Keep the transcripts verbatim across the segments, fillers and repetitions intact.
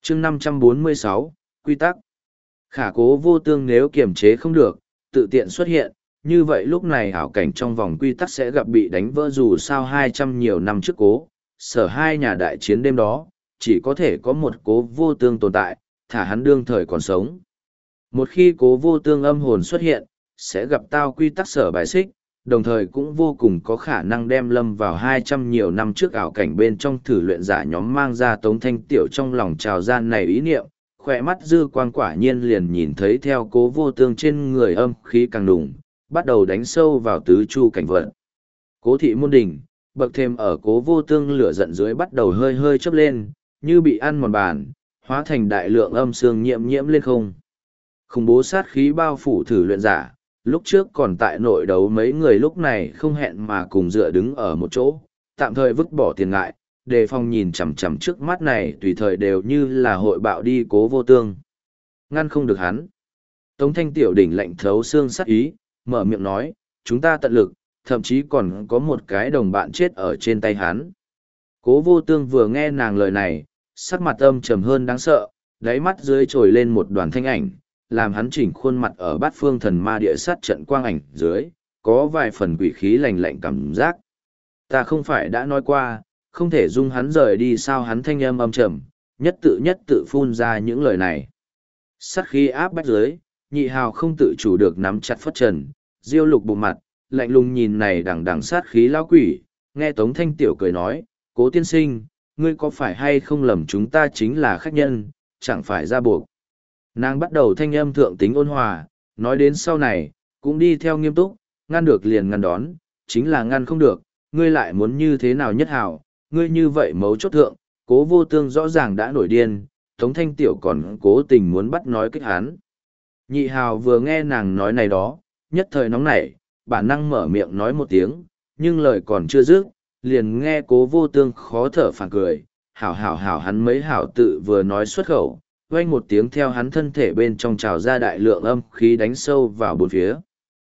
chương năm trăm bốn mươi sáu, quy tắc. Khả Cố Vô Tương nếu kiềm chế không được, tự tiện xuất hiện, như vậy lúc này hảo cảnh trong vòng quy tắc sẽ gặp bị đánh vỡ dù sao hai trăm nhiều năm trước Cố, Sở hai nhà đại chiến đêm đó, chỉ có thể có một Cố Vô Tương tồn tại, thả hắn đương thời còn sống. Một khi Cố Vô Tương âm hồn xuất hiện, sẽ gặp tao quy tắc Sở bài xích, đồng thời cũng vô cùng có khả năng đem lâm vào hai trăm nhiều năm trước ảo cảnh bên trong thử luyện giả nhóm mang ra Tống Thanh Tiểu trong lòng trào gian này ý niệm, khỏe mắt dư quang quả nhiên liền nhìn thấy theo Cố Vô Tương trên người âm khí càng đùng, bắt đầu đánh sâu vào tứ chu cảnh vận. Cố thị môn đỉnh, bậc thêm ở Cố Vô Tương lửa giận dưới bắt đầu hơi hơi chớp lên, như bị ăn mòn bàn, hóa thành đại lượng âm sương nhiễm nhiễm lên không. Khủng bố sát khí bao phủ thử luyện giả, lúc trước còn tại nội đấu mấy người lúc này không hẹn mà cùng dựa đứng ở một chỗ, tạm thời vứt bỏ tiền ngại, đề phòng nhìn chằm chằm trước mắt này tùy thời đều như là hội bạo đi Cố Vô Tương. Ngăn không được hắn. Tống Thanh Tiểu đỉnh lạnh thấu xương sát ý, mở miệng nói, chúng ta tận lực, thậm chí còn có một cái đồng bạn chết ở trên tay hắn. Cố Vô Tương vừa nghe nàng lời này, sắc mặt âm trầm hơn đáng sợ, đáy mắt dưới trồi lên một đoàn thanh ảnh, làm hắn chỉnh khuôn mặt ở bát phương thần ma địa sát trận quang ảnh dưới, có vài phần quỷ khí lạnh lạnh cảm giác. Ta không phải đã nói qua, không thể dung hắn rời đi sao hắn thanh âm âm trầm, nhất tự nhất tự phun ra những lời này. Sát khí áp bách dưới, nhị hào không tự chủ được nắm chặt phất trần, diêu lục bụng mặt, lạnh lùng nhìn này đằng đằng sát khí lão quỷ, nghe Tống Thanh Tiểu cười nói, Cố tiên sinh, ngươi có phải hay không lầm chúng ta chính là khách nhân, chẳng phải ra buộc. Nàng bắt đầu thanh âm thượng tính ôn hòa, nói đến sau này, cũng đi theo nghiêm túc, ngăn được liền ngăn đón, chính là ngăn không được, ngươi lại muốn như thế nào nhất hảo, ngươi như vậy mấu chốt thượng, Cố Vô Tương rõ ràng đã nổi điên, Tống Thanh Tiểu còn cố tình muốn bắt nói kích hắn. Nhị hào vừa nghe nàng nói này đó, nhất thời nóng nảy, bản năng mở miệng nói một tiếng, nhưng lời còn chưa dứt, liền nghe Cố Vô Tương khó thở phản cười, hảo hảo hảo hắn mấy hảo tự vừa nói xuất khẩu, vang một tiếng theo hắn thân thể bên trong trào ra đại lượng âm khí đánh sâu vào bốn phía.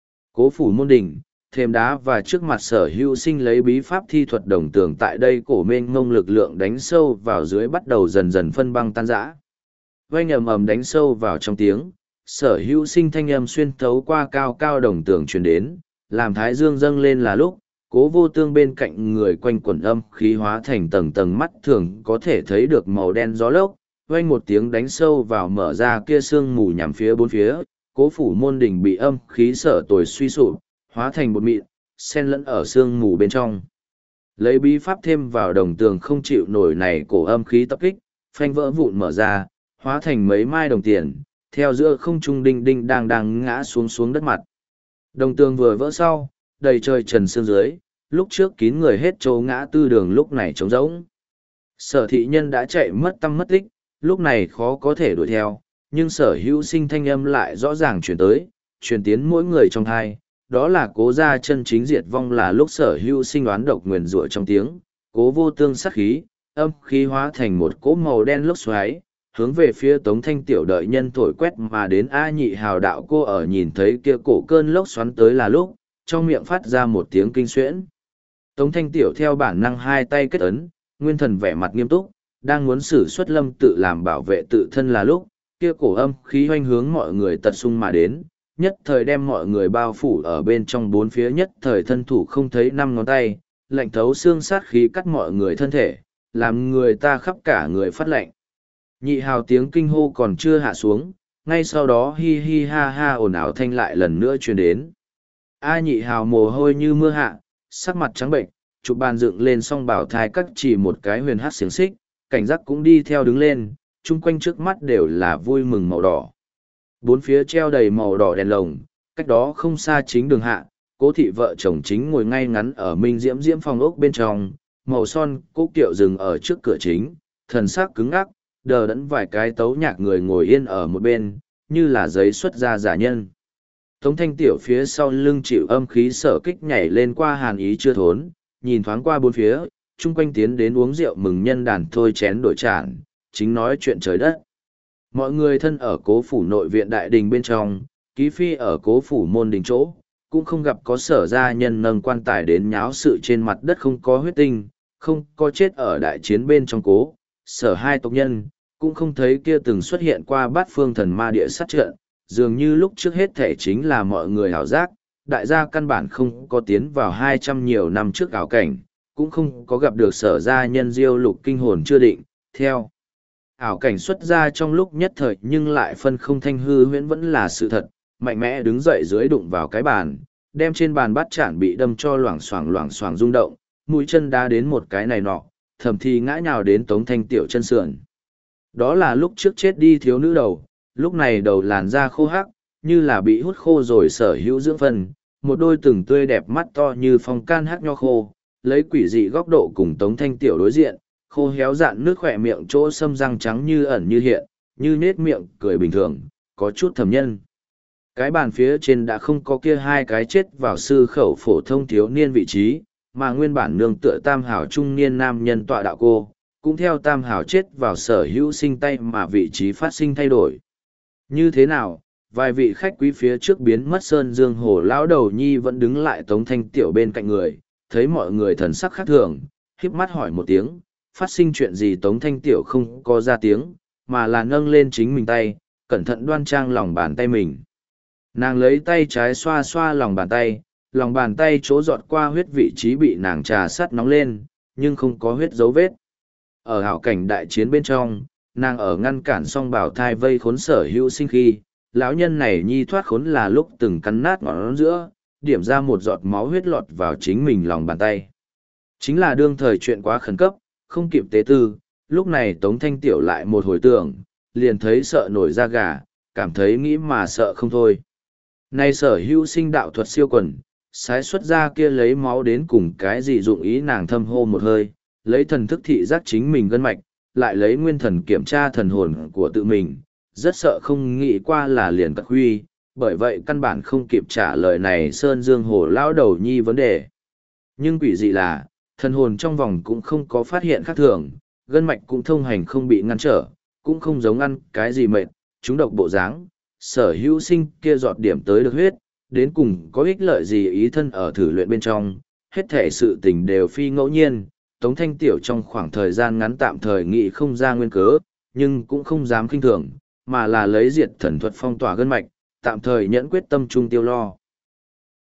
Cố phủ môn đỉnh, thêm đá và trước mặt Sở Hữu Sinh lấy bí pháp thi thuật đồng tường tại đây cổ mênh ngông lực lượng đánh sâu vào dưới bắt đầu dần dần phân băng tan rã. Vang ầm ầm đánh sâu vào trong tiếng, Sở Hữu Sinh thanh âm xuyên thấu qua cao cao đồng tường truyền đến, làm thái dương dâng lên là lúc, Cố Vô Tương bên cạnh người quanh quẩn âm khí hóa thành tầng tầng mắt thường có thể thấy được màu đen gió lốc, vang một tiếng đánh sâu vào mở ra kia sương mù nhằm phía bốn phía, Cố phủ môn đỉnh bị âm khí sở tồi suy sụp, hóa thành bột mịn, xen lẫn ở sương mù bên trong. Lấy bí pháp thêm vào đồng tường không chịu nổi này cổ âm khí tập kích, phanh vỡ vụn mở ra, hóa thành mấy mai đồng tiền, theo giữa không trung đinh đinh đang đang ngã xuống xuống đất mặt. Đồng tường vừa vỡ sau, đầy trời trần sương dưới, lúc trước kín người hết chỗ ngã tư đường lúc này trống rỗng. Sở thị nhân đã chạy mất tăm mất tích, lúc này khó có thể đuổi theo, nhưng Sở Hữu Sinh thanh âm lại rõ ràng truyền tới, truyền tiến mỗi người trong thai, đó là Cố gia chân chính diệt vong là lúc Sở Hữu Sinh đoán độc nguyền rủa trong tiếng, Cố Vô Tương sát khí, âm khí hóa thành một cỗ màu đen lốc xoáy, hướng về phía Tống Thanh Tiểu đợi nhân thổi quét mà đến A Nhị hào đạo cô ở nhìn thấy kia cổ cơn lốc xoắn tới là lúc, trong miệng phát ra một tiếng kinh xuyễn. Tống Thanh Tiểu theo bản năng hai tay kết ấn, nguyên thần vẻ mặt nghiêm túc, đang muốn sử xuất lâm tự làm bảo vệ tự thân là lúc, kia cổ âm khí hoanh hướng mọi người tật sung mà đến, nhất thời đem mọi người bao phủ ở bên trong bốn phía nhất thời thân thủ không thấy năm ngón tay, lạnh thấu xương sát khí cắt mọi người thân thể, làm người ta khắp cả người phát lạnh. Nhị hào tiếng kinh hô còn chưa hạ xuống, ngay sau đó hi hi ha ha ồn ào thanh lại lần nữa truyền đến. A nhị hào mồ hôi như mưa hạ, sắc mặt trắng bệnh, chụp bàn dựng lên song bảo thai cắt chỉ một cái huyền hát xiềng xích, cảnh giác cũng đi theo đứng lên, chung quanh trước mắt đều là vui mừng màu đỏ. Bốn phía treo đầy màu đỏ đèn lồng, cách đó không xa chính đường hạ, Cố thị vợ chồng chính ngồi ngay ngắn ở minh diễm diễm phòng ốc bên trong, màu son Cố kiệu dừng ở trước cửa chính, thần sắc cứng ngắc, đờ đẫn vài cái tấu nhạc người ngồi yên ở một bên, như là giấy xuất ra giả nhân. Tống Thanh Tiểu phía sau lưng chịu âm khí sở kích nhảy lên qua hàn ý chưa thốn, nhìn thoáng qua bốn phía, chung quanh tiến đến uống rượu mừng nhân đàn thôi chén đổi tràn, chính nói chuyện trời đất. Mọi người thân ở Cố phủ nội viện đại đình bên trong, ký phi ở Cố phủ môn đình chỗ, cũng không gặp có sở gia nhân nâng quan tài đến nháo sự trên mặt đất không có huyết tinh, không có chết ở đại chiến bên trong Cố, sở hai tộc nhân, cũng không thấy kia từng xuất hiện qua bát phương thần ma địa sát trận, dường như lúc trước hết thể chính là mọi người hảo giác, đại gia căn bản không có tiến vào hai trăm nhiều năm trước ảo cảnh, cũng không có gặp được sở gia nhân diêu lục kinh hồn chưa định, theo. Ảo cảnh xuất ra trong lúc nhất thời nhưng lại phân không thanh hư huyễn vẫn là sự thật, mạnh mẽ đứng dậy dưới đụng vào cái bàn, đem trên bàn bát chản bị đâm cho loảng xoảng loảng xoảng rung động, mũi chân đá đến một cái này nọ, thầm thì ngã nhào đến Tống Thanh Tiểu chân sườn. Đó là lúc trước chết đi thiếu nữ đầu, lúc này đầu làn da khô hắc, như là bị hút khô rồi sở hữu dưỡng phân, một đôi từng tươi đẹp mắt to như phong can hắc nho khô, lấy quỷ dị góc độ cùng Tống Thanh Tiểu đối diện, khô héo dạn nước khỏe miệng chỗ sâm răng trắng như ẩn như hiện, như nết miệng cười bình thường, có chút thầm nhân. Cái bàn phía trên đã không có kia hai cái chết vào sư khẩu phổ thông thiếu niên vị trí, mà nguyên bản nương tựa tam hảo trung niên nam nhân tọa đạo cô, cũng theo tam hảo chết vào sở hữu sinh tay mà vị trí phát sinh thay đổi. Như thế nào, vài vị khách quý phía trước biến mất sơn dương hồ lão đầu nhi vẫn đứng lại Tống Thanh Tiểu bên cạnh người, thấy mọi người thần sắc khác thường, híp mắt hỏi một tiếng, phát sinh chuyện gì Tống Thanh Tiểu không có ra tiếng, mà là nâng lên chính mình tay, cẩn thận đoan trang lòng bàn tay mình. Nàng lấy tay trái xoa xoa lòng bàn tay, lòng bàn tay chỗ giọt qua huyết vị trí bị nàng trà sắt nóng lên, nhưng không có huyết dấu vết. Ở hảo cảnh đại chiến bên trong, nàng ở ngăn cản xong bảo thai vây khốn sở hữu sinh khi, lão nhân này nhi thoát khốn là lúc từng cắn nát ngón giữa, điểm ra một giọt máu huyết lọt vào chính mình lòng bàn tay. Chính là đương thời chuyện quá khẩn cấp, không kịp tế tư, lúc này Tống Thanh Tiểu lại một hồi tưởng, liền thấy sợ nổi da gà, cảm thấy nghĩ mà sợ không thôi. Này sở hữu sinh đạo thuật siêu quần, sái xuất ra kia lấy máu đến cùng cái gì dụng ý nàng thâm hô một hơi, lấy thần thức thị giác chính mình gân mạch, lại lấy nguyên thần kiểm tra thần hồn của tự mình, rất sợ không nghĩ qua là liền cất huy, bởi vậy căn bản không kịp trả lời này Sơn Dương Hồ lão đầu nhi vấn đề. Nhưng quỷ dị là, thần hồn trong vòng cũng không có phát hiện khác thường, gân mạch cũng thông hành không bị ngăn trở, cũng không giống ăn cái gì mệt, chúng độc bộ dáng, sở hữu sinh kia giọt điểm tới được huyết, đến cùng có ích lợi gì ý thân ở thử luyện bên trong, hết thể sự tình đều phi ngẫu nhiên, Tống Thanh Tiểu trong khoảng thời gian ngắn tạm thời nghĩ không ra nguyên cớ, nhưng cũng không dám kinh thường, mà là lấy diệt thần thuật phong tỏa gân mạch, tạm thời nhẫn quyết tâm trung tiêu lo.